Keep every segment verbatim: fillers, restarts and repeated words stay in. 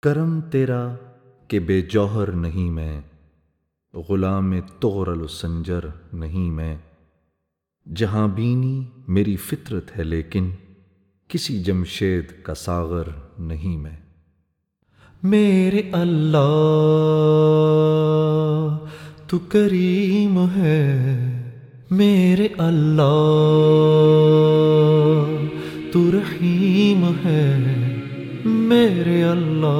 کرم تیرا کہ بے جوہر نہیں میں، غلام طغرل و سنجر نہیں میں، جہاں بینی میری فطرت ہے لیکن کسی جمشید کا ساغر نہیں میں۔ میرے اللہ تو کریم ہے، میرے اللہ تو رحیم ہے، میرے اللہ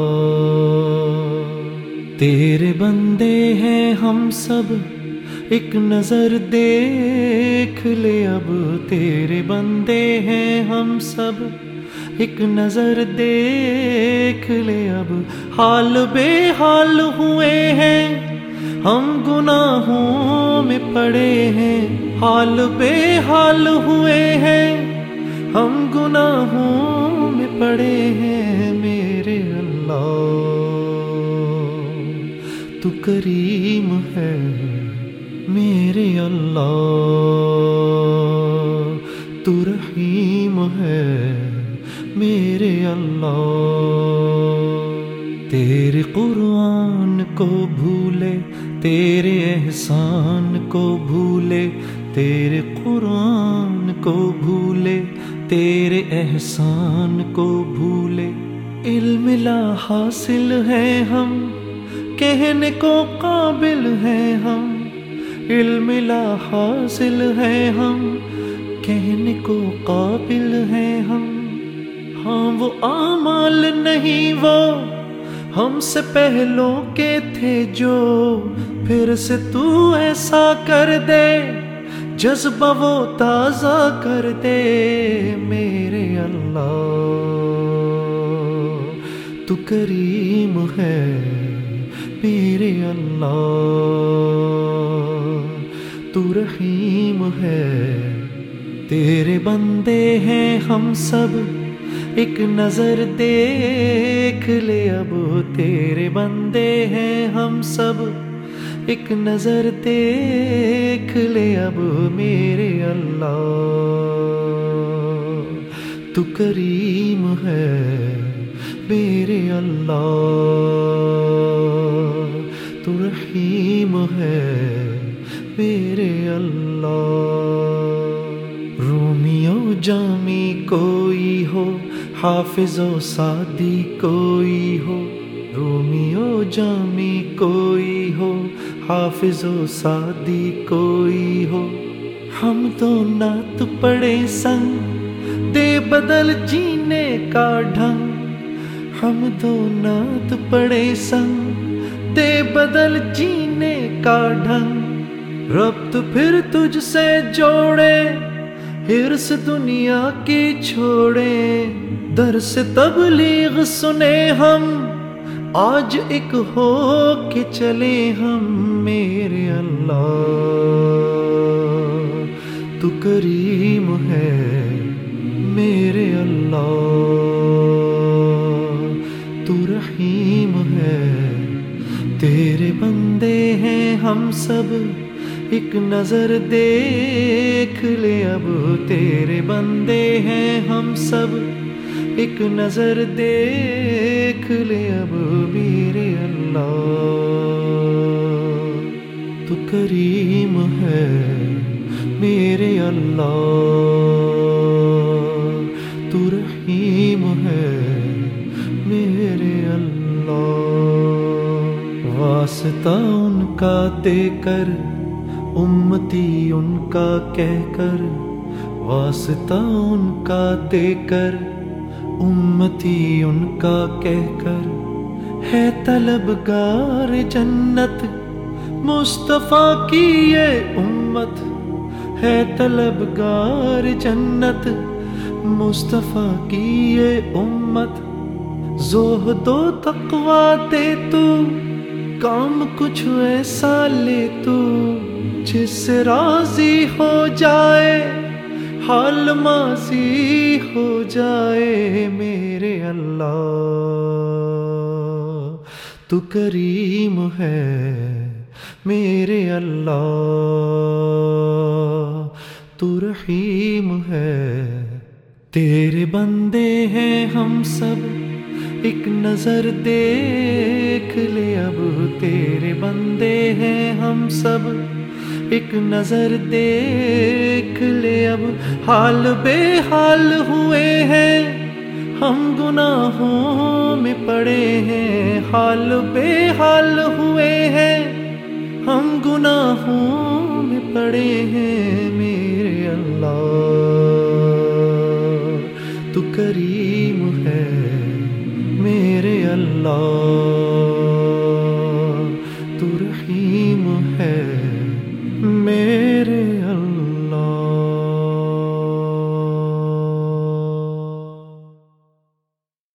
تیرے بندے ہیں ہم سب، ایک نظر دیکھ لے اب تیرے بندے ہیں ہم سب، ایک نظر دیکھ لے اب، حال بے حال ہوئے ہیں ہم گناہوں میں پڑے ہیں، حال بے حال ہوئے ہیں ہم گناہوں میں پڑے ہیں، میرے اللہ تو کریم ہے، میرے اللہ تو رحیم ہے، میرے اللہ تیرے قرآن کو بھولے، تیرے احسان کو بھولے، تیرے قرآن کو بھولے، تیرے احسان کو بھولے، علم لا حاصل ہے ہم، کہنے کو قابل ہیں ہم، علم لا حاصل ہے ہم، کہنے کو قابل ہیں ہم، ہاں وہ اعمال نہیں وہ ہم سے پہلوں کے تھے جو پھر سے تو ایسا کر دے، جذبہ وہ تازہ کر دے، میرے اللہ تو کریم ہے، میرے اللہ تو رحیم ہے، تیرے بندے ہیں ہم سب، ایک نظر دیکھ لے اب تیرے بندے ہیں ہم سب، ایک نظر دیکھ لے اب، میرے اللہ تو کریم ہے، میرے اللہ تو رحیم ہے، میرے اللہ رومیو جامی کوئی ہو، حافظ و سعدی کوئی ہو، رومیو جامی کوئی ہو، حافظ و سعدی کوئی ہو، ہم تو نعت پڑھے سنگ دے بدل جینے کا ڈھنگ، ہم تو نعت پڑھے سنگ دے بدل جینے کا ڈھنگ، رب تو پھر تجھ سے جوڑے، ہرس دنیا کی چھوڑے، درس تبلیغ سنے ہم، آج ایک ہو کے چلے ہم، میرے اللہ تو کریم ہے، میرے اللہ تو رحیم ہے، تیرے بندے ہیں ہم سب، ایک نظر دیکھ لے اب تیرے بندے ہیں ہم سب، ایک نظر دیکھ لے اب، میرے اللہ تو کریم ہے، میرے اللہ تو رحیم ہے، میرے اللہ واسطہ ان کا دے کر، امتی ان کا کہہ کر، واسطہ ان کا دے کر، امتی ان کا کہہ کر، ہے طلبگار جنت مصطفیٰ کی یہ امت، ہے طلبگار جنت مصطفیٰ کی یہ امت، زہد و تقویٰ دے تو، کام کچھ ایسا لے تو، جس سے راضی ہو جائے، حال ماضی ہو جائے، میرے اللہ تو کریم ہے، میرے اللہ تو رحیم ہے، تیرے بندے ہیں ہم سب، ایک نظر دیکھ لے اب تیرے بندے ہیں ہم سب، ایک نظر دیکھ لے اب حال بے حال ہوئے ہیں، ہم گناہوں میں پڑے ہیں، حال بے حال ہوئے ہیں، ہم گناہوں میں پڑے ہیں۔